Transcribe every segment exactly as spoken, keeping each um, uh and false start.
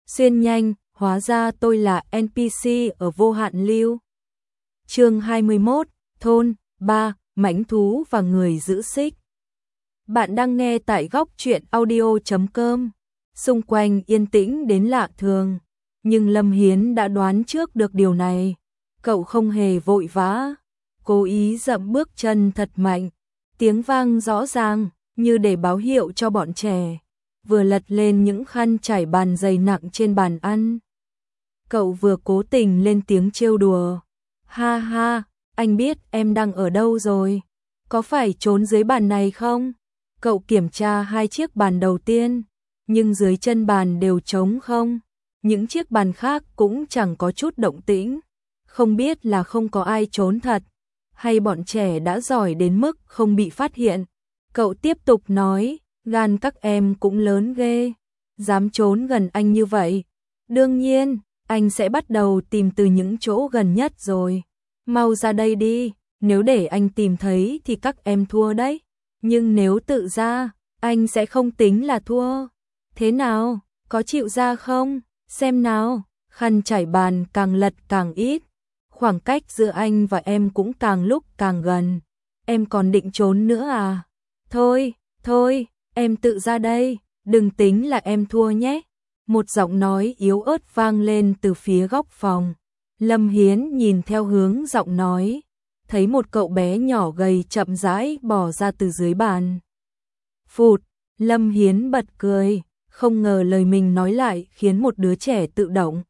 Xuyên nhanh, hóa ra tôi là en pê xê ở vô hạn lưu. Chương hai mươi mốt, thôn ba, mãnh thú và người giữ xích. Bạn đang nghe tại góc truyện audio chấm com. Xung quanh yên tĩnh đến lạ thường, nhưng Lâm Hiến đã đoán trước được điều này. Cậu không hề vội vã, cố ý dậm bước chân thật mạnh, tiếng vang rõ ràng như để báo hiệu cho bọn trẻ vừa lật lên những khăn trải bàn dày nặng trên bàn ăn. Cậu vừa cố tình lên tiếng trêu đùa. Ha ha, anh biết em đang ở đâu rồi. Có phải trốn dưới bàn này không? Cậu kiểm tra hai chiếc bàn đầu tiên, nhưng dưới chân bàn đều trống không. Những chiếc bàn khác cũng chẳng có chút động tĩnh. Không biết là không có ai trốn thật, hay bọn trẻ đã giỏi đến mức không bị phát hiện. Cậu tiếp tục nói, gan các em cũng lớn ghê, dám trốn gần anh như vậy. Đương nhiên, anh sẽ bắt đầu tìm từ những chỗ gần nhất rồi. Mau ra đây đi, nếu để anh tìm thấy thì các em thua đấy. Nhưng nếu tự ra, anh sẽ không tính là thua. Thế nào, có chịu ra không? Xem nào, khăn trải bàn càng lật càng ít. Khoảng cách giữa anh và em cũng càng lúc càng gần. Em còn định trốn nữa à? Thôi, thôi, em tự ra đây, đừng tính là em thua nhé. Một giọng nói yếu ớt vang lên từ phía góc phòng. Lâm Hiến nhìn theo hướng giọng nói, thấy một cậu bé nhỏ gầy chậm rãi bò ra từ dưới bàn. Phụt, Lâm Hiến bật cười, không ngờ lời mình nói lại khiến một đứa trẻ tự động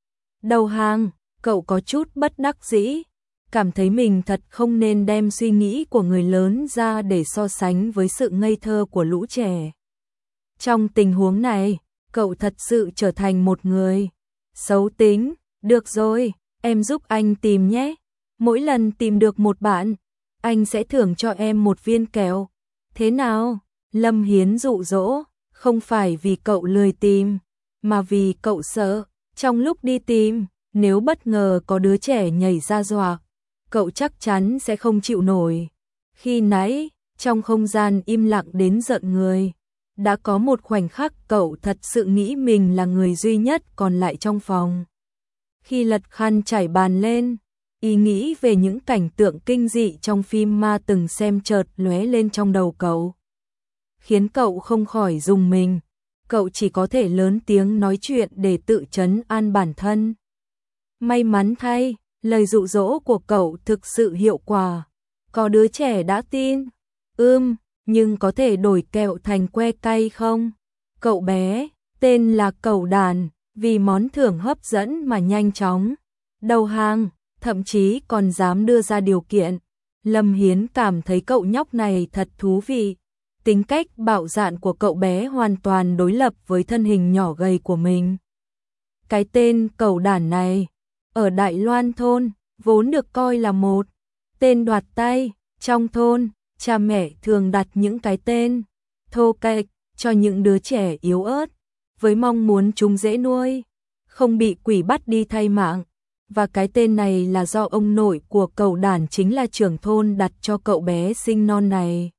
đầu hàng. Cậu có chút bất đắc dĩ, cảm thấy mình thật không nên đem suy nghĩ của người lớn ra để so sánh với sự ngây thơ của lũ trẻ. Trong tình huống này, cậu thật sự trở thành một người xấu tính. Được rồi, em giúp anh tìm nhé. Mỗi lần tìm được một bạn, anh sẽ thưởng cho em một viên kẹo. Thế nào? Lâm Hiến dụ dỗ, không phải vì cậu lười tìm, mà vì cậu sợ trong lúc đi tìm, nếu bất ngờ có đứa trẻ nhảy ra dọa, cậu chắc chắn sẽ không chịu nổi. Khi nãy, trong không gian im lặng đến giận người, đã có một khoảnh khắc cậu thật sự nghĩ mình là người duy nhất còn lại trong phòng. Khi lật khăn trải bàn lên, ý nghĩ về những cảnh tượng kinh dị trong phim ma từng xem chợt lóe lên trong đầu cậu, khiến cậu không khỏi rùng mình. Cậu chỉ có thể lớn tiếng nói chuyện để tự trấn an bản thân. May mắn thay, lời dụ dỗ của cậu thực sự hiệu quả. Có đứa trẻ đã tin. Ừm, nhưng có thể đổi kẹo thành que cay không? Cậu bé, tên là Cẩu Đản, vì món thưởng hấp dẫn mà nhanh chóng đầu hàng, thậm chí còn dám đưa ra điều kiện. Lâm Hiến cảm thấy cậu nhóc này thật thú vị. Tính cách bạo dạn của cậu bé hoàn toàn đối lập với thân hình nhỏ gầy của mình. Cái tên Cẩu Đản này, ở Đại Loan thôn, vốn được coi là một tên đoạt tay. Trong thôn, cha mẹ thường đặt những cái tên thô kệch cho những đứa trẻ yếu ớt, với mong muốn chúng dễ nuôi, không bị quỷ bắt đi thay mạng. Và cái tên này là do ông nội của Cẩu Đản, chính là trưởng thôn, đặt cho cậu bé sinh non này,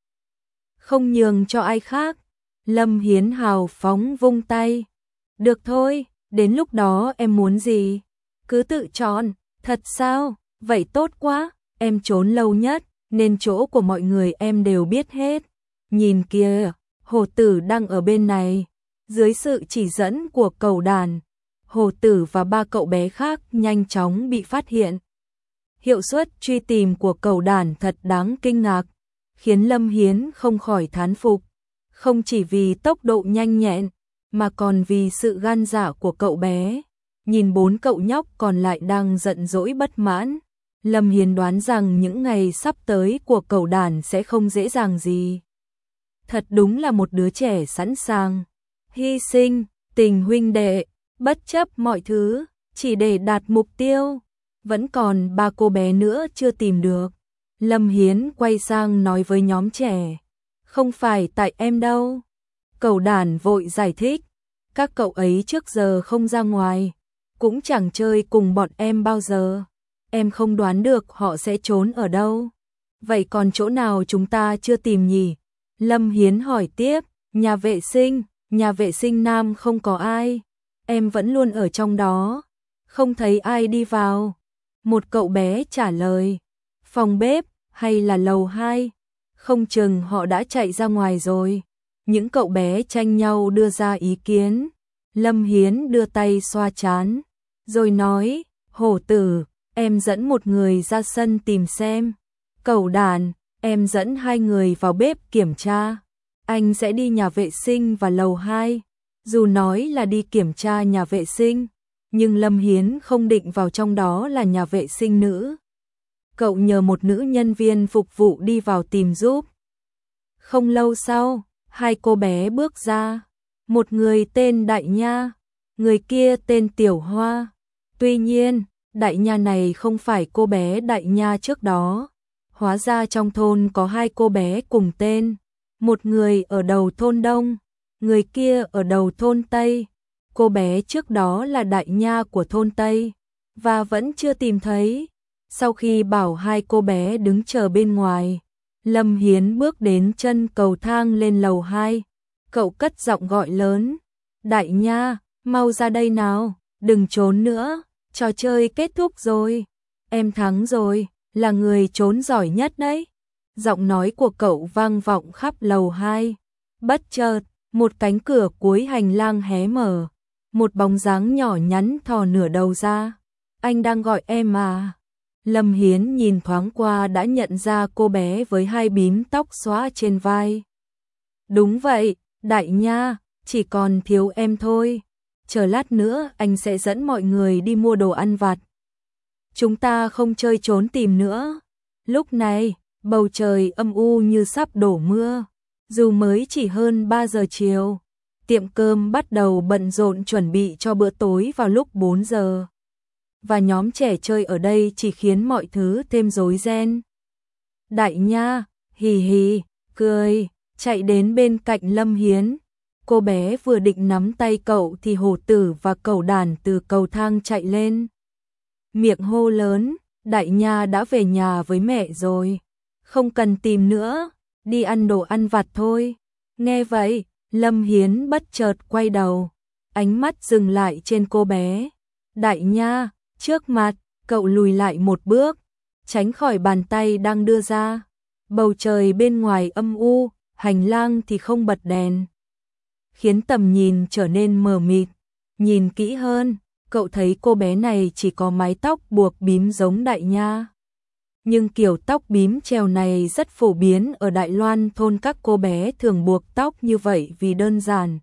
không nhường cho ai khác. Lâm Hiến hào phóng vung tay. Được thôi, đến lúc đó em muốn gì cứ tự chọn. Thật sao? Vậy tốt quá, em trốn lâu nhất, nên chỗ của mọi người em đều biết hết. Nhìn kìa, hổ tử đang ở bên này. Dưới sự chỉ dẫn của Cẩu Đản, hổ tử và ba cậu bé khác nhanh chóng bị phát hiện. Hiệu suất truy tìm của Cẩu Đản thật đáng kinh ngạc, khiến Lâm Hiến không khỏi thán phục. Không chỉ vì tốc độ nhanh nhẹn, mà còn vì sự gan dạ của cậu bé. Nhìn bốn cậu nhóc còn lại đang giận dỗi bất mãn, Lâm Hiến đoán rằng những ngày sắp tới của Cẩu Đản sẽ không dễ dàng gì. Thật đúng là một đứa trẻ sẵn sàng hy sinh tình huynh đệ, bất chấp mọi thứ, chỉ để đạt mục tiêu. Vẫn còn ba cô bé nữa chưa tìm được. Lâm Hiến quay sang nói với nhóm trẻ, không phải tại em đâu. Cẩu Đản vội giải thích, các cậu ấy trước giờ không ra ngoài, cũng chẳng chơi cùng bọn em bao giờ. Em không đoán được họ sẽ trốn ở đâu. Vậy còn chỗ nào chúng ta chưa tìm nhỉ? Lâm Hiến hỏi tiếp. Nhà vệ sinh, nhà vệ sinh nam không có ai. em vẫn luôn ở trong đó, không thấy ai đi vào. Một cậu bé trả lời, phòng bếp hay là lầu hai, không chừng họ đã chạy ra ngoài rồi. Những cậu bé tranh nhau đưa ra ý kiến. Lâm Hiến đưa tay xoa trán, rồi nói, hổ tử, em dẫn một người ra sân tìm xem. Cẩu đàn, em dẫn hai người vào bếp kiểm tra. Anh sẽ đi nhà vệ sinh và lầu hai. Dù nói là đi kiểm tra nhà vệ sinh, nhưng Lâm Hiến không định vào trong đó là nhà vệ sinh nữ. Cậu nhờ một nữ nhân viên phục vụ đi vào tìm giúp. Không lâu sau, hai cô bé bước ra. Một người tên Đại Nha, người kia tên Tiểu Hoa. Tuy nhiên, Đại Nha này không phải cô bé Đại Nha trước đó. Hóa ra trong thôn có hai cô bé cùng tên. Một người ở đầu thôn Đông, người kia ở đầu thôn Tây. Cô bé trước đó là Đại Nha của thôn Tây, và vẫn chưa tìm thấy. Sau khi bảo hai cô bé đứng chờ bên ngoài, Lâm Hiến bước đến chân cầu thang lên lầu hai. Cậu cất giọng gọi lớn, Đại Nha, mau ra đây nào, đừng trốn nữa, trò chơi kết thúc rồi. Em thắng rồi, là người trốn giỏi nhất đấy. Giọng nói của cậu vang vọng khắp lầu hai. Bất chợt, một cánh cửa cuối hành lang hé mở. Một bóng dáng nhỏ nhắn thò nửa đầu ra. Anh đang gọi em à? Lâm Hiến nhìn thoáng qua đã nhận ra cô bé với hai bím tóc xõa trên vai. Đúng vậy, Đại Nha, chỉ còn thiếu em thôi. Chờ lát nữa anh sẽ dẫn mọi người đi mua đồ ăn vặt. Chúng ta không chơi trốn tìm nữa. Lúc này, bầu trời âm u như sắp đổ mưa. Dù mới chỉ hơn ba giờ chiều, tiệm cơm bắt đầu bận rộn chuẩn bị cho bữa tối vào lúc bốn giờ. Và nhóm trẻ chơi ở đây chỉ khiến mọi thứ thêm rối ren. Đại Nha, hì hì, cười, chạy đến bên cạnh Lâm Hiến. Cô bé vừa định nắm tay cậu thì hổ tử và cẩu đàn từ cầu thang chạy lên. Miệng hô lớn, Đại Nha đã về nhà với mẹ rồi. Không cần tìm nữa, đi ăn đồ ăn vặt thôi. Nghe vậy, Lâm Hiến bất chợt quay đầu. Ánh mắt dừng lại trên cô bé. Đại Nha, trước mặt, cậu lùi lại một bước, tránh khỏi bàn tay đang đưa ra. Bầu trời bên ngoài âm u, hành lang thì không bật đèn, khiến tầm nhìn trở nên mờ mịt. Nhìn kỹ hơn, cậu thấy cô bé này chỉ có mái tóc buộc bím giống Đại Nha. Nhưng kiểu tóc bím treo này rất phổ biến ở Đại Loan thôn, các cô bé thường buộc tóc như vậy vì đơn giản,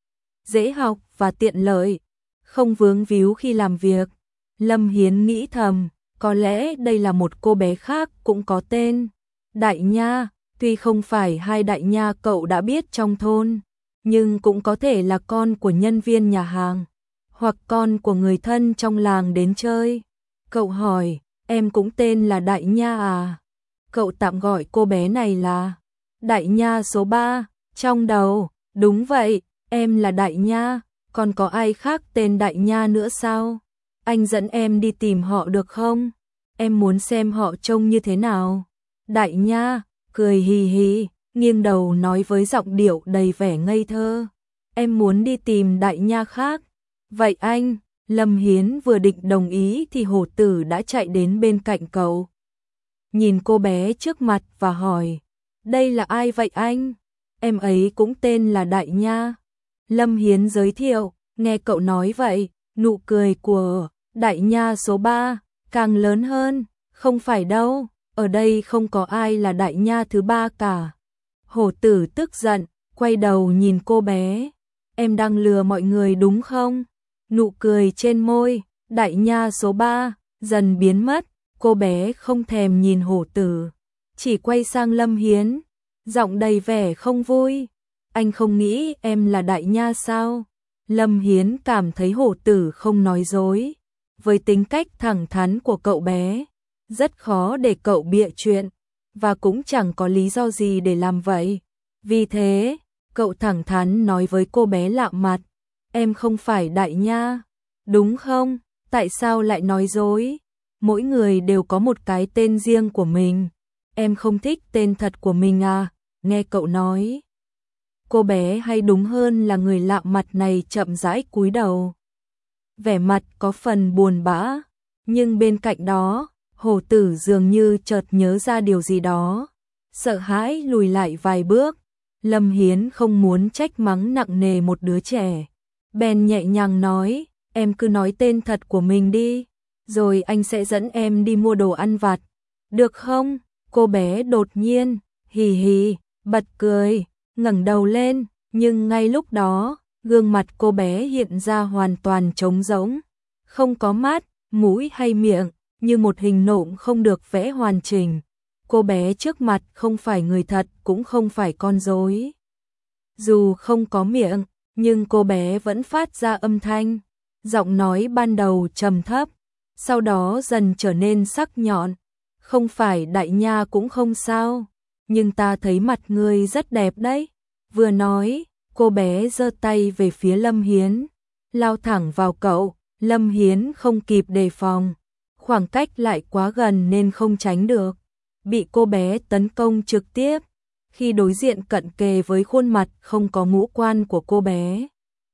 dễ học và tiện lợi, không vướng víu khi làm việc. Lâm Hiến nghĩ thầm, có lẽ đây là một cô bé khác cũng có tên Đại Nha, tuy không phải hai Đại Nha cậu đã biết trong thôn, nhưng cũng có thể là con của nhân viên nhà hàng, hoặc con của người thân trong làng đến chơi. Cậu hỏi, em cũng tên là Đại Nha à? Cậu tạm gọi cô bé này là Đại Nha số ba, trong đầu. Đúng vậy, em là Đại Nha, còn có ai khác tên Đại Nha nữa sao? Anh dẫn em đi tìm họ được không? Em muốn xem họ trông như thế nào. Đại Nha cười hì hì, nghiêng đầu nói với giọng điệu đầy vẻ ngây thơ. Em muốn đi tìm Đại Nha khác. Vậy anh, Lâm Hiến vừa định đồng ý thì hổ tử đã chạy đến bên cạnh cậu. Nhìn cô bé trước mặt và hỏi, đây là ai vậy anh? Em ấy cũng tên là Đại Nha. Lâm Hiến giới thiệu, nghe cậu nói vậy, nụ cười của Đại Nha số ba càng lớn hơn. Không phải đâu, ở đây không có ai là Đại Nha thứ ba cả. Hổ tử tức giận, quay đầu nhìn cô bé. Em đang lừa mọi người đúng không? Nụ cười trên môi Đại Nha số ba dần biến mất. Cô bé không thèm nhìn hổ tử, chỉ quay sang Lâm Hiến, giọng đầy vẻ không vui. Anh không nghĩ em là Đại Nha sao? Lâm Hiến cảm thấy hổ tử không nói dối. Với tính cách thẳng thắn của cậu bé, rất khó để cậu bịa chuyện, và cũng chẳng có lý do gì để làm vậy. Vì thế, cậu thẳng thắn nói với cô bé lạ mặt, em không phải Đại Nha, đúng không? Tại sao lại nói dối? Mỗi người đều có một cái tên riêng của mình. Em không thích tên thật của mình à? Nghe cậu nói. Cô bé hay đúng hơn là người lạ mặt này chậm rãi cúi đầu. vẻ mặt có phần buồn bã, nhưng bên cạnh đó, Hổ Tử dường như chợt nhớ ra điều gì đó, sợ hãi lùi lại vài bước. Lâm Hiến không muốn trách mắng nặng nề một đứa trẻ, bèn nhẹ nhàng nói, em cứ nói tên thật của mình đi, rồi anh sẽ dẫn em đi mua đồ ăn vặt, được không? Cô bé đột nhiên, hì hì, bật cười, ngẩng đầu lên, nhưng ngay lúc đó, gương mặt cô bé hiện ra hoàn toàn trống rỗng, không có mắt, mũi hay miệng, như một hình nộm không được vẽ hoàn chỉnh. Cô bé trước mặt không phải người thật, cũng không phải con rối. Dù không có miệng, nhưng cô bé vẫn phát ra âm thanh. Giọng nói ban đầu trầm thấp, sau đó dần trở nên sắc nhọn. Không phải đại nha cũng không sao, nhưng ta thấy mặt ngươi rất đẹp đấy. Vừa nói, cô bé giơ tay về phía Lâm Hiến, lao thẳng vào cậu. Lâm Hiến không kịp đề phòng, khoảng cách lại quá gần nên không tránh được, bị cô bé tấn công trực tiếp. Khi đối diện cận kề với khuôn mặt không có ngũ quan của cô bé,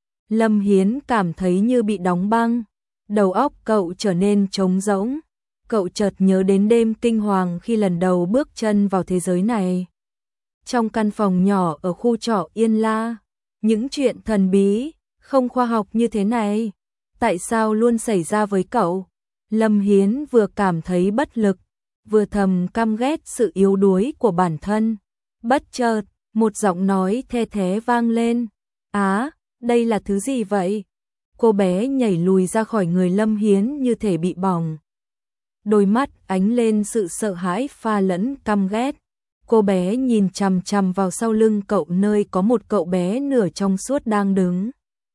Lâm Hiến cảm thấy như bị đóng băng, đầu óc cậu trở nên trống rỗng. Cậu chợt nhớ đến đêm kinh hoàng khi lần đầu bước chân vào thế giới này. Trong căn phòng nhỏ ở khu trọ Yên La, những chuyện thần bí, không khoa học như thế này, tại sao luôn xảy ra với cậu? Lâm Hiến vừa cảm thấy bất lực, vừa thầm căm ghét sự yếu đuối của bản thân. Bất chợt, một giọng nói the thé vang lên. Á, đây là thứ gì vậy? Cô bé nhảy lùi ra khỏi người Lâm Hiến như thể bị bỏng. Đôi mắt ánh lên sự sợ hãi pha lẫn căm ghét. Cô bé nhìn chằm chằm vào sau lưng cậu nơi có một cậu bé nửa trong suốt đang đứng.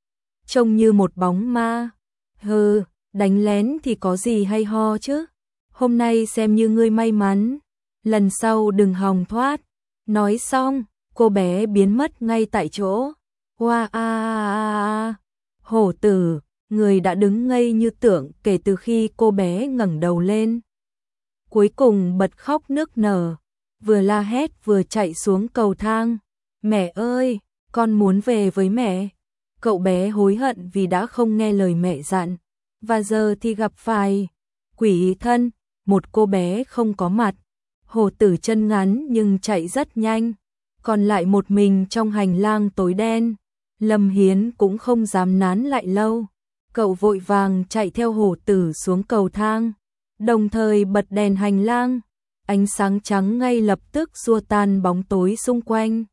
Trông như một bóng ma. Hừ, đánh lén thì có gì hay ho chứ? Hôm nay xem như ngươi may mắn, lần sau đừng hòng thoát. Nói xong, cô bé biến mất ngay tại chỗ. Hoa a a a. Hổ Tử, người đã đứng ngây như tượng kể từ khi cô bé ngẩng đầu lên. Cuối cùng bật khóc nức nở, vừa la hét vừa chạy xuống cầu thang. Mẹ ơi, con muốn về với mẹ. Cậu bé hối hận vì đã không nghe lời mẹ dặn, và giờ thì gặp phải quỷ thân, một cô bé không có mặt. Hổ Tử chân ngắn nhưng chạy rất nhanh, còn lại một mình trong hành lang tối đen. Lâm Hiến cũng không dám nán lại lâu, cậu vội vàng chạy theo Hổ Tử xuống cầu thang, đồng thời bật đèn hành lang. Ánh sáng trắng ngay lập tức xua tan bóng tối xung quanh.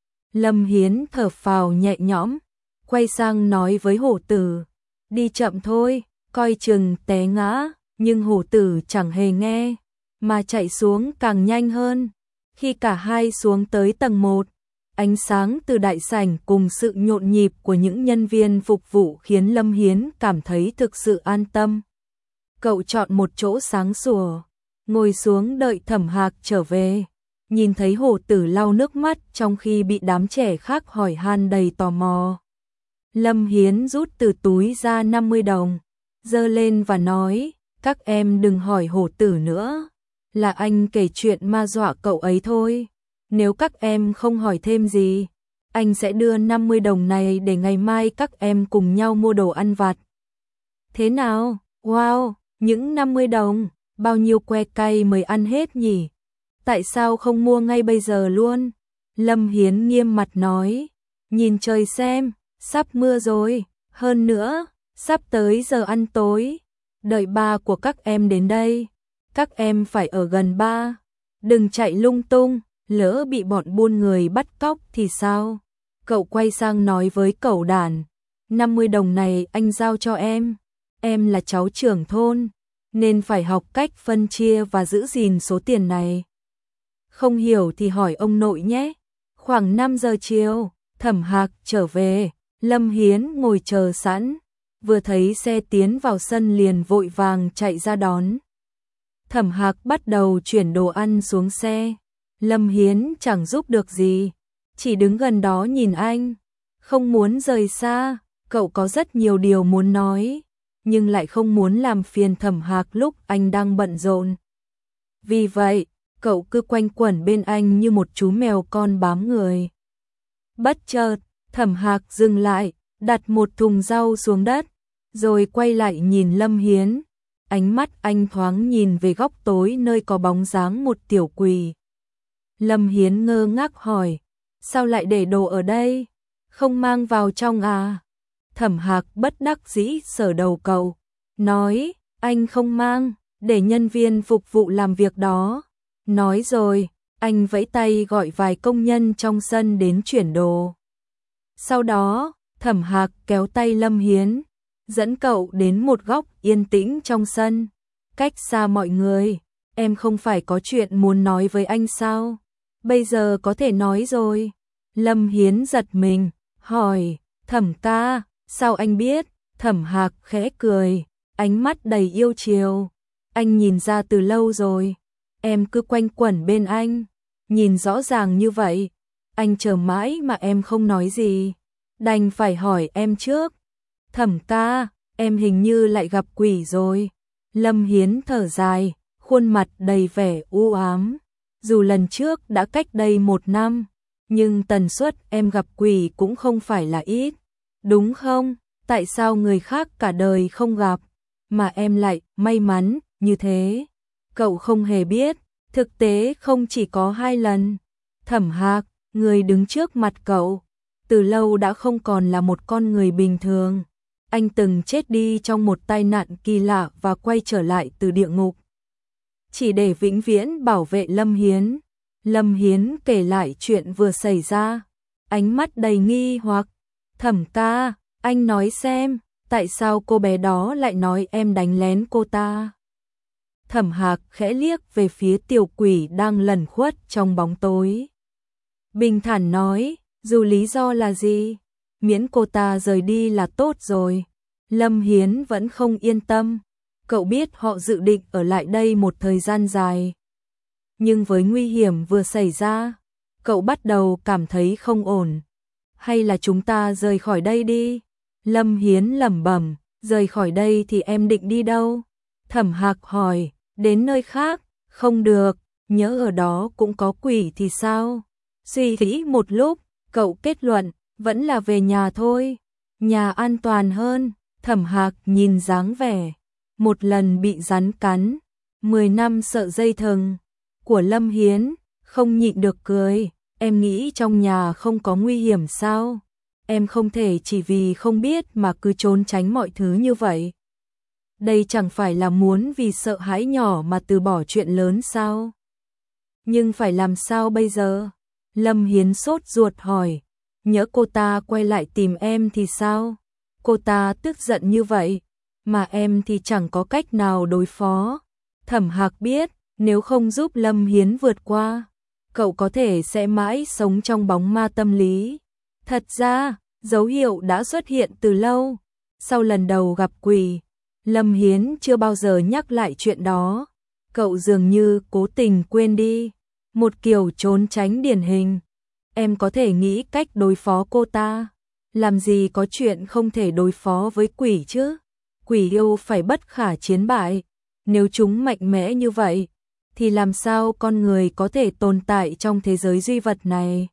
Lâm Hiến thở phào nhẹ nhõm, quay sang nói với Hổ Tử, đi chậm thôi, coi chừng té ngã. Nhưng Hổ Tử chẳng hề nghe, mà chạy xuống càng nhanh hơn. Khi cả hai xuống tới tầng một, ánh sáng từ đại sảnh cùng sự nhộn nhịp của những nhân viên phục vụ khiến Lâm Hiến cảm thấy thực sự an tâm. Cậu chọn một chỗ sáng sủa, ngồi xuống đợi Thẩm Hạc trở về. Nhìn thấy Hổ Tử lau nước mắt trong khi bị đám trẻ khác hỏi han đầy tò mò, Lâm Hiến rút từ túi ra năm mươi đồng, giơ lên và nói, các em đừng hỏi Hổ Tử nữa, là anh kể chuyện ma dọa cậu ấy thôi. Nếu các em không hỏi thêm gì, anh sẽ đưa năm mươi đồng này để ngày mai các em cùng nhau mua đồ ăn vặt. Thế nào? Wow, những năm mươi đồng, bao nhiêu que cay mới ăn hết nhỉ? Tại sao không mua ngay bây giờ luôn? Lâm Hiến nghiêm mặt nói, nhìn trời xem, sắp mưa rồi, hơn nữa, sắp tới giờ ăn tối. Đợi ba của các em đến đây, các em phải ở gần ba, đừng chạy lung tung, lỡ bị bọn buôn người bắt cóc thì sao? Cậu quay sang nói với cậu đàn, năm mươi đồng này anh giao cho em, em là cháu trưởng thôn, nên phải học cách phân chia và giữ gìn số tiền này. Không hiểu thì hỏi ông nội nhé. Khoảng năm giờ chiều, Thẩm Hạc trở về, Lâm Hiến ngồi chờ sẵn. Vừa thấy xe tiến vào sân liền vội vàng chạy ra đón. Thẩm Hạc bắt đầu chuyển đồ ăn xuống xe. Lâm Hiến chẳng giúp được gì, chỉ đứng gần đó nhìn anh, không muốn rời xa. Cậu có rất nhiều điều muốn nói, nhưng lại không muốn làm phiền Thẩm Hạc lúc anh đang bận rộn. Vì vậy, cậu cứ quanh quẩn bên anh như một chú mèo con bám người. Bất chợt, Thẩm Hạc dừng lại, đặt một thùng rau xuống đất. rồi quay lại nhìn Lâm Hiến. Ánh mắt anh thoáng nhìn về góc tối nơi có bóng dáng một tiểu quỷ. Lâm Hiến ngơ ngác hỏi, sao lại để đồ ở đây? Không mang vào trong à? Thẩm Hạc bất đắc dĩ sờ đầu cậu, nói, anh không mang, để nhân viên phục vụ làm việc đó. Nói rồi, anh vẫy tay gọi vài công nhân trong sân đến chuyển đồ. Sau đó, Thẩm Hạc kéo tay Lâm Hiến, dẫn cậu đến một góc yên tĩnh trong sân, cách xa mọi người. Em không phải có chuyện muốn nói với anh sao? Bây giờ có thể nói rồi. Lâm Hiến giật mình, hỏi, Thẩm ca, sao anh biết? Thẩm Hạc khẽ cười, ánh mắt đầy yêu chiều. Anh nhìn ra từ lâu rồi, em cứ quanh quẩn bên anh, nhìn rõ ràng như vậy. Anh chờ mãi mà em không nói gì, đành phải hỏi em trước. Thẩm ca, em hình như lại gặp quỷ rồi. Lâm Hiến thở dài, khuôn mặt đầy vẻ u ám. Dù lần trước đã cách đây một năm, nhưng tần suất em gặp quỷ cũng không phải là ít. Đúng không? Tại sao người khác cả đời không gặp, mà em lại may mắn như thế? Cậu không hề biết, thực tế không chỉ có hai lần. Thẩm Hạc, người đứng trước mặt cậu, từ lâu đã không còn là một con người bình thường. Anh từng chết đi trong một tai nạn kỳ lạ và quay trở lại từ địa ngục, chỉ để vĩnh viễn bảo vệ Lâm Hiến. Lâm Hiến kể lại chuyện vừa xảy ra, ánh mắt đầy nghi hoặc. Thẩm ca, anh nói xem, tại sao cô bé đó lại nói em đánh lén cô ta? Thẩm Hạc khẽ liếc về phía tiểu quỷ đang lẩn khuất trong bóng tối. Bình thản nói, dù lý do là gì, miễn cô ta rời đi là tốt rồi. Lâm Hiến vẫn không yên tâm. Cậu biết họ dự định ở lại đây một thời gian dài, nhưng với nguy hiểm vừa xảy ra, cậu bắt đầu cảm thấy không ổn. Hay là chúng ta rời khỏi đây đi? Lâm Hiến lẩm bẩm, rời khỏi đây thì em định đi đâu? Thẩm Hạc hỏi, đến nơi khác. Không được, nhớ ở đó cũng có quỷ thì sao? Suy nghĩ một lúc, cậu kết luận, vẫn là về nhà thôi. Nhà an toàn hơn. Thẩm Hạc nhìn dáng vẻ một lần bị rắn cắn, mười năm sợ dây thừng của Lâm Hiến, không nhịn được cười. Em nghĩ trong nhà không có nguy hiểm sao? Em không thể chỉ vì không biết mà cứ trốn tránh mọi thứ như vậy. Đây chẳng phải là muốn vì sợ hãi nhỏ mà từ bỏ chuyện lớn sao? Nhưng phải làm sao bây giờ? Lâm Hiến sốt ruột hỏi, nhỡ cô ta quay lại tìm em thì sao? Cô ta tức giận như vậy, mà em thì chẳng có cách nào đối phó. Thẩm Hạc biết, nếu không giúp Lâm Hiến vượt qua, cậu có thể sẽ mãi sống trong bóng ma tâm lý. Thật ra, dấu hiệu đã xuất hiện từ lâu. Sau lần đầu gặp quỷ, Lâm Hiến chưa bao giờ nhắc lại chuyện đó. Cậu dường như cố tình quên đi, một kiểu trốn tránh điển hình. Em có thể nghĩ cách đối phó cô ta. Làm gì có chuyện không thể đối phó với quỷ chứ? Quỷ yêu phải bất khả chiến bại. Nếu chúng mạnh mẽ như vậy, thì làm sao con người có thể tồn tại trong thế giới duy vật này?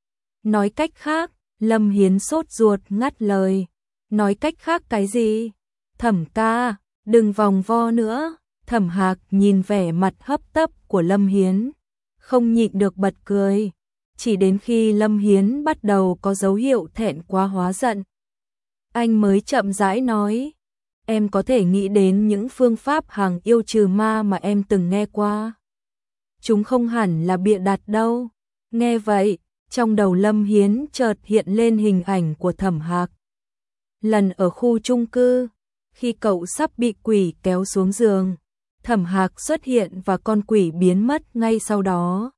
Nói cách khác, Lâm Hiến sốt ruột ngắt lời. Nói cách khác cái gì? Thẩm ca, đừng vòng vo nữa. Thẩm Hạc nhìn vẻ mặt hấp tấp của Lâm Hiến, không nhịn được bật cười. Chỉ đến khi Lâm Hiến bắt đầu có dấu hiệu thẹn quá hóa giận, anh mới chậm rãi nói, em có thể nghĩ đến những phương pháp hàng yêu trừ ma mà em từng nghe qua. Chúng không hẳn là bịa đặt đâu. Nghe vậy, trong đầu Lâm Hiến chợt hiện lên hình ảnh của Thẩm Hạc. Lần ở khu chung cư, khi cậu sắp bị quỷ kéo xuống giường, Thẩm Hạc xuất hiện và con quỷ biến mất ngay sau đó.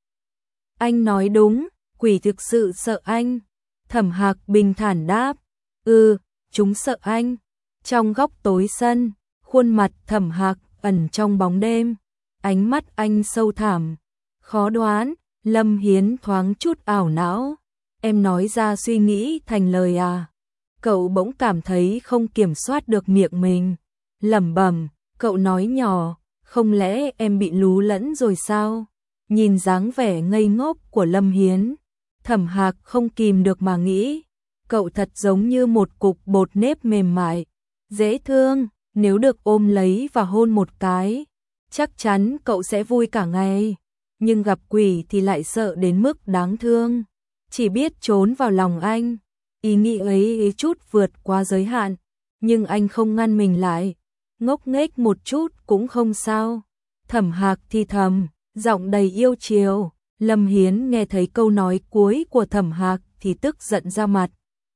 Anh nói đúng, quỷ thực sự sợ anh. Thẩm Hạc bình thản đáp, ừ, chúng sợ anh. Trong góc tối sân, khuôn mặt Thẩm Hạc ẩn trong bóng đêm, ánh mắt anh sâu thẳm, khó đoán. Lâm Hiến thoáng chút ảo não, em nói ra suy nghĩ thành lời à? Cậu bỗng cảm thấy không kiểm soát được miệng mình, lẩm bẩm, cậu nói nhỏ, không lẽ em bị lú lẫn rồi sao? Nhìn dáng vẻ ngây ngốc của Lâm Hiến, Thẩm Hạc không kìm được mà nghĩ, cậu thật giống như một cục bột nếp mềm mại, dễ thương, nếu được ôm lấy và hôn một cái, chắc chắn cậu sẽ vui cả ngày. Nhưng gặp quỷ thì lại sợ đến mức đáng thương, chỉ biết trốn vào lòng anh. Ý nghĩ ấy chút vượt qua giới hạn, nhưng anh không ngăn mình lại. Ngốc nghếch một chút cũng không sao. Thẩm Hạc thì thầm, giọng đầy yêu chiều. Lâm Hiến nghe thấy câu nói cuối của Thẩm Hạc thì tức giận ra mặt.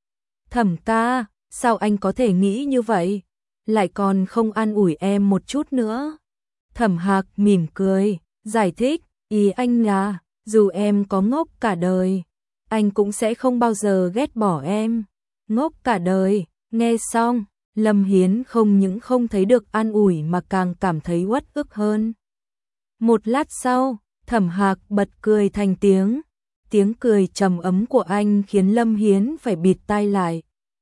Thẩm ca, sao anh có thể nghĩ như vậy? Lại còn không an ủi em một chút nữa. Thẩm Hạc mỉm cười, giải thích, ý anh là, dù em có ngốc cả đời, anh cũng sẽ không bao giờ ghét bỏ em. Ngốc cả đời, nghe xong, Lâm Hiến không những không thấy được an ủi mà càng cảm thấy uất ức hơn. Một lát sau, Thẩm Hạc bật cười thành tiếng. Tiếng cười trầm ấm của anh khiến Lâm Hiến phải bịt tai lại,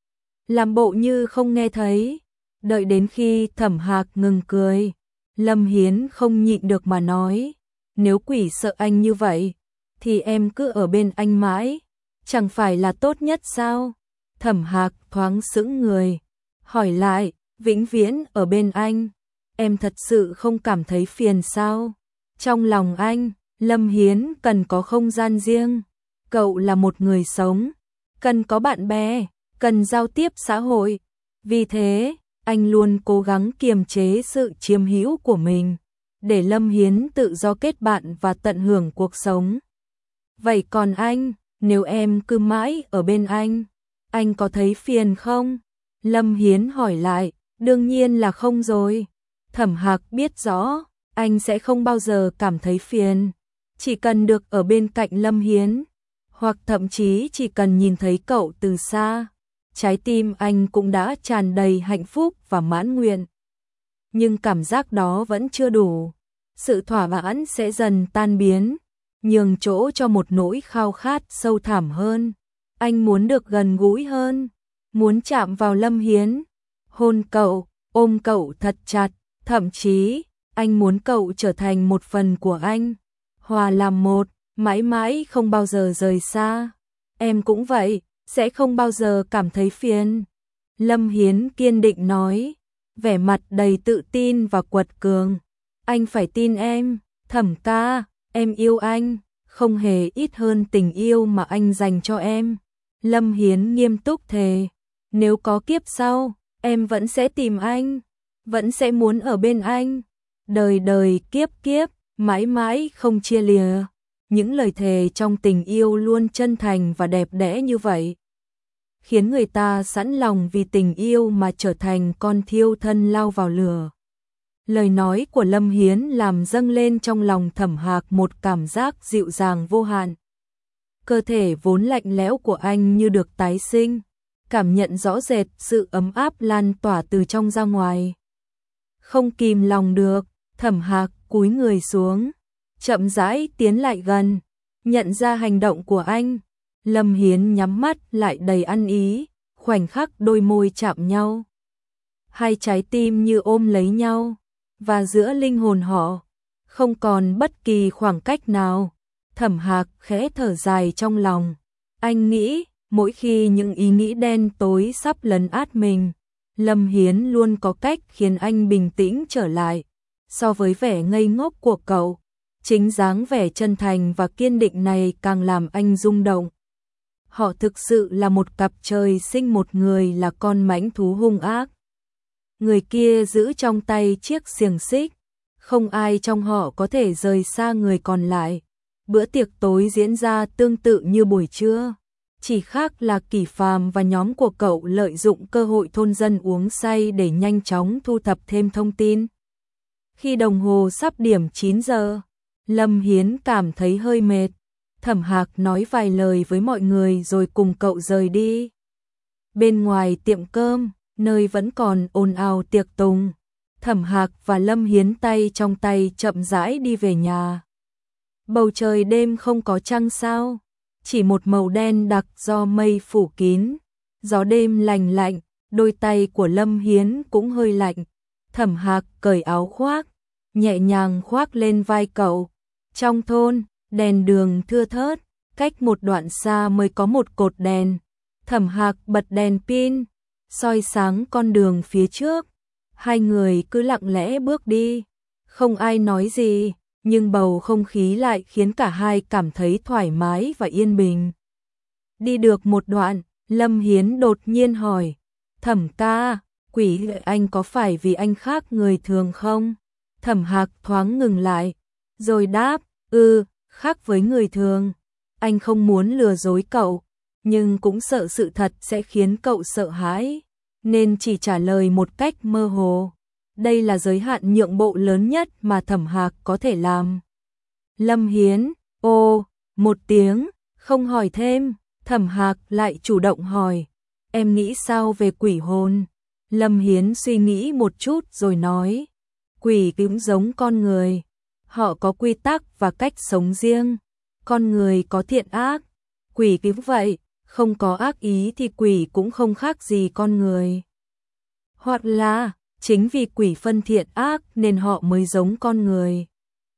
làm bộ như không nghe thấy. Đợi đến khi Thẩm Hạc ngừng cười, Lâm Hiến không nhịn được mà nói, nếu quỷ sợ anh như vậy, thì em cứ ở bên anh mãi, chẳng phải là tốt nhất sao? Thẩm Hạc thoáng sững người, hỏi lại, vĩnh viễn ở bên anh, em thật sự không cảm thấy phiền sao? Trong lòng anh, Lâm Hiến cần có không gian riêng, cậu là một người sống, cần có bạn bè, cần giao tiếp xã hội. Vì thế, anh luôn cố gắng kiềm chế sự chiếm hữu của mình, để Lâm Hiến tự do kết bạn và tận hưởng cuộc sống. Vậy còn anh, nếu em cứ mãi ở bên anh, anh có thấy phiền không? Lâm Hiến hỏi lại, đương nhiên là không rồi. Thẩm Hạc biết rõ, anh sẽ không bao giờ cảm thấy phiền, chỉ cần được ở bên cạnh Lâm Hiến, hoặc thậm chí chỉ cần nhìn thấy cậu từ xa, trái tim anh cũng đã tràn đầy hạnh phúc và mãn nguyện. Nhưng cảm giác đó vẫn chưa đủ, sự thỏa mãn sẽ dần tan biến, nhường chỗ cho một nỗi khao khát sâu thẳm hơn. Anh muốn được gần gũi hơn, muốn chạm vào Lâm Hiến, hôn cậu, ôm cậu thật chặt, thậm chí anh muốn cậu trở thành một phần của anh, hòa làm một, mãi mãi không bao giờ rời xa. Em cũng vậy, sẽ không bao giờ cảm thấy phiền. Lâm Hiến kiên định nói, vẻ mặt đầy tự tin và quật cường. Anh phải tin em, Thẩm ca, em yêu anh, không hề ít hơn tình yêu mà anh dành cho em. Lâm Hiến nghiêm túc thề, nếu có kiếp sau, em vẫn sẽ tìm anh, vẫn sẽ muốn ở bên anh, đời đời kiếp kiếp, mãi mãi không chia lìa. Những lời thề trong tình yêu luôn chân thành và đẹp đẽ như vậy, khiến người ta sẵn lòng vì tình yêu mà trở thành con thiêu thân lao vào lửa. Lời nói của Lâm Hiến làm dâng lên trong lòng Thẩm Hạc một cảm giác dịu dàng vô hạn. Cơ thể vốn lạnh lẽo của anh như được tái sinh, cảm nhận rõ rệt sự ấm áp lan tỏa từ trong ra ngoài. Không kìm lòng được, Thẩm Hạc cúi người xuống, chậm rãi tiến lại gần, nhận ra hành động của anh. Lâm Hiến nhắm mắt lại đầy ăn ý, khoảnh khắc đôi môi chạm nhau. Hai trái tim như ôm lấy nhau, và giữa linh hồn họ, không còn bất kỳ khoảng cách nào. Thẩm Hạc khẽ thở dài trong lòng. Anh nghĩ, mỗi khi những ý nghĩ đen tối sắp lấn át mình, Lâm Hiến luôn có cách khiến anh bình tĩnh trở lại. So với vẻ ngây ngốc của cậu, chính dáng vẻ chân thành và kiên định này càng làm anh rung động. Họ thực sự là một cặp trời sinh một người là con mãnh thú hung ác. Người kia giữ trong tay chiếc xiềng xích, không ai trong họ có thể rời xa người còn lại. Bữa tiệc tối diễn ra tương tự như buổi trưa, chỉ khác là Kỷ Phàm và nhóm của cậu lợi dụng cơ hội thôn dân uống say để nhanh chóng thu thập thêm thông tin. Khi đồng hồ sắp điểm chín giờ, Lâm Hiến cảm thấy hơi mệt. Thẩm Hạc nói vài lời với mọi người rồi cùng cậu rời đi. Bên ngoài tiệm cơm, nơi vẫn còn ồn ào tiệc tùng, Thẩm Hạc và Lâm Hiến tay trong tay chậm rãi đi về nhà. Bầu trời đêm không có trăng sao, chỉ một màu đen đặc do mây phủ kín. Gió đêm lành lạnh, đôi tay của Lâm Hiến cũng hơi lạnh. Thẩm Hạc cởi áo khoác, nhẹ nhàng khoác lên vai cậu. Trong thôn, đèn đường thưa thớt, cách một đoạn xa mới có một cột đèn. Thẩm Hạc bật đèn pin, soi sáng con đường phía trước. Hai người cứ lặng lẽ bước đi, không ai nói gì, nhưng bầu không khí lại khiến cả hai cảm thấy thoải mái và yên bình. Đi được một đoạn, Lâm Hiến đột nhiên hỏi, Thẩm ca, quỷ anh có phải vì anh khác người thường không? Thẩm Hạc thoáng ngừng lại, rồi đáp, ừ, khác với người thường. Anh không muốn lừa dối cậu, nhưng cũng sợ sự thật sẽ khiến cậu sợ hãi, nên chỉ trả lời một cách mơ hồ. Đây là giới hạn nhượng bộ lớn nhất mà Thẩm Hạc có thể làm. Lâm Hiến, ô, một tiếng, không hỏi thêm. Thẩm Hạc lại chủ động hỏi, em nghĩ sao về quỷ hồn? Lâm Hiến suy nghĩ một chút rồi nói, quỷ cũng giống con người, họ có quy tắc và cách sống riêng. Con người có thiện ác, quỷ cũng vậy, không có ác ý thì quỷ cũng không khác gì con người. Hoặc là, chính vì quỷ phân thiện ác nên họ mới giống con người.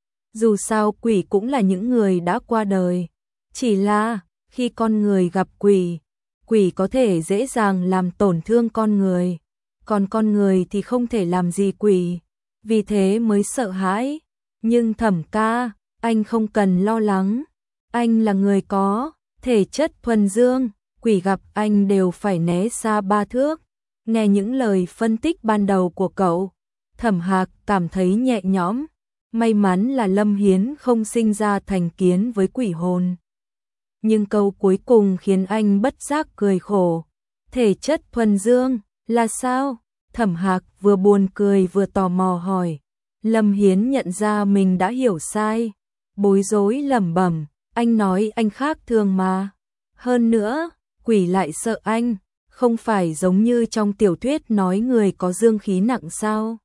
Dù sao quỷ cũng là những người đã qua đời, chỉ là khi con người gặp quỷ, quỷ có thể dễ dàng làm tổn thương con người, còn con người thì không thể làm gì quỷ, vì thế mới sợ hãi. Nhưng Thẩm ca, anh không cần lo lắng, anh là người có thể chất thuần dương, quỷ gặp anh đều phải né xa ba thước. Nghe những lời phân tích ban đầu của cậu, Thẩm Hạc cảm thấy nhẹ nhõm, may mắn là Lâm Hiến không sinh ra thành kiến với quỷ hồn. Nhưng câu cuối cùng khiến anh bất giác cười khổ. Thể chất thuần dương là sao? Thẩm Hạc vừa buồn cười vừa tò mò hỏi. Lâm Hiến nhận ra mình đã hiểu sai, bối rối lẩm bẩm, anh nói anh khác thường mà. Hơn nữa, quỷ lại sợ anh, không phải giống như trong tiểu thuyết nói người có dương khí nặng sao?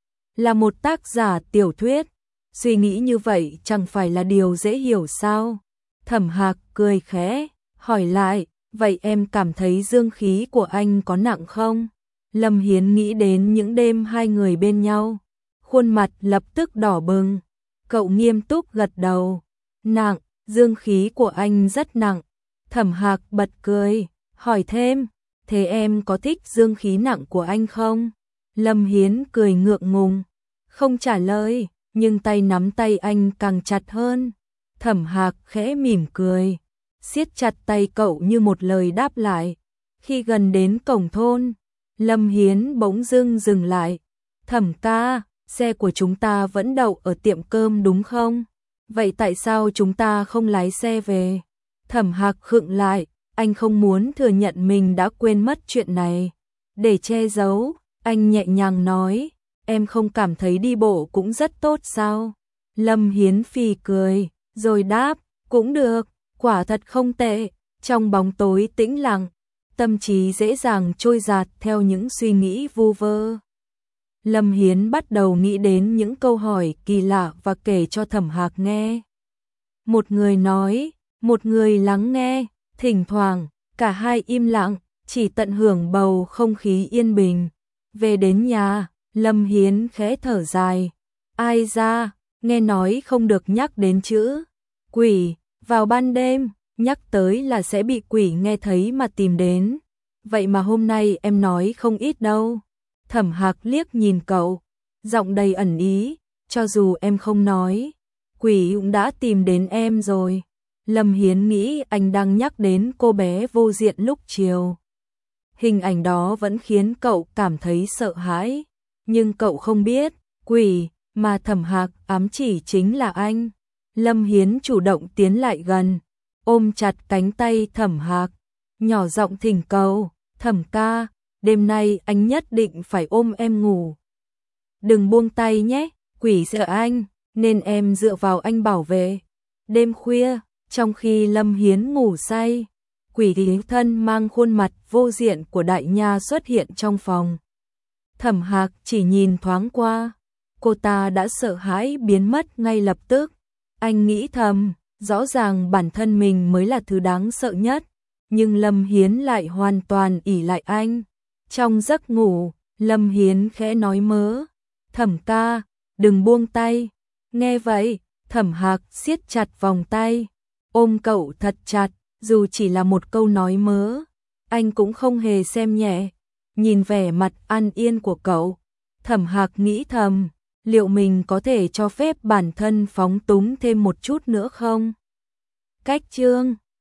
Là một tác giả tiểu thuyết, suy nghĩ như vậy chẳng phải là điều dễ hiểu sao? Thẩm Hạc cười khẽ, hỏi lại, vậy em cảm thấy dương khí của anh có nặng không? Lâm Hiến nghĩ đến những đêm hai người bên nhau, khuôn mặt lập tức đỏ bừng. Cậu nghiêm túc gật đầu, nặng, dương khí của anh rất nặng. Thẩm Hạc bật cười, hỏi thêm, thế em có thích dương khí nặng của anh không? Lâm Hiến cười ngượng ngùng, không trả lời, nhưng tay nắm tay anh càng chặt hơn. Thẩm Hạc khẽ mỉm cười, siết chặt tay cậu như một lời đáp lại. Khi gần đến cổng thôn, Lâm Hiến bỗng dưng dừng lại. Thẩm ca, xe của chúng ta vẫn đậu ở tiệm cơm đúng không? Vậy tại sao chúng ta không lái xe về? Thẩm Hạc khựng lại, anh không muốn thừa nhận mình đã quên mất chuyện này. Để che giấu, anh nhẹ nhàng nói, em không cảm thấy đi bộ cũng rất tốt sao? Lâm Hiến phì cười, rồi đáp, cũng được, quả thật không tệ. Trong bóng tối tĩnh lặng, tâm trí dễ dàng trôi dạt theo những suy nghĩ vu vơ. Lâm Hiến bắt đầu nghĩ đến những câu hỏi kỳ lạ và kể cho Thẩm Hạc nghe. Một người nói, một người lắng nghe, thỉnh thoảng, cả hai im lặng, chỉ tận hưởng bầu không khí yên bình. Về đến nhà, Lâm Hiến khẽ thở dài. Ai ra, nghe nói không được nhắc đến chữ quỷ, vào ban đêm, nhắc tới là sẽ bị quỷ nghe thấy mà tìm đến. Vậy mà hôm nay em nói không ít đâu. Thẩm Hạc liếc nhìn cậu, giọng đầy ẩn ý, cho dù em không nói, quỷ cũng đã tìm đến em rồi. Lâm Hiến nghĩ anh đang nhắc đến cô bé vô diện lúc chiều. Hình ảnh đó vẫn khiến cậu cảm thấy sợ hãi, nhưng cậu không biết, quỷ mà Thẩm Hạc ám chỉ chính là anh. Lâm Hiến chủ động tiến lại gần, ôm chặt cánh tay Thẩm Hạc, nhỏ giọng thỉnh cầu, Thẩm ca, đêm nay anh nhất định phải ôm em ngủ. Đừng buông tay nhé, quỷ sợ anh, nên em dựa vào anh bảo vệ. Đêm khuya, trong khi Lâm Hiến ngủ say, quỷ thì thân mang khuôn mặt vô diện của đại nha xuất hiện trong phòng. Thẩm Hạc chỉ nhìn thoáng qua, cô ta đã sợ hãi biến mất ngay lập tức. Anh nghĩ thầm, rõ ràng bản thân mình mới là thứ đáng sợ nhất, nhưng Lâm Hiến lại hoàn toàn ỷ lại anh. Trong giấc ngủ, Lâm Hiến khẽ nói mớ, Thẩm ca, đừng buông tay. Nghe vậy, Thẩm Hạc siết chặt vòng tay, ôm cậu thật chặt, dù chỉ là một câu nói mớ, anh cũng không hề xem nhẹ. Nhìn vẻ mặt an yên của cậu, Thẩm Hạc nghĩ thầm, liệu mình có thể cho phép bản thân phóng túng thêm một chút nữa không? Cách chương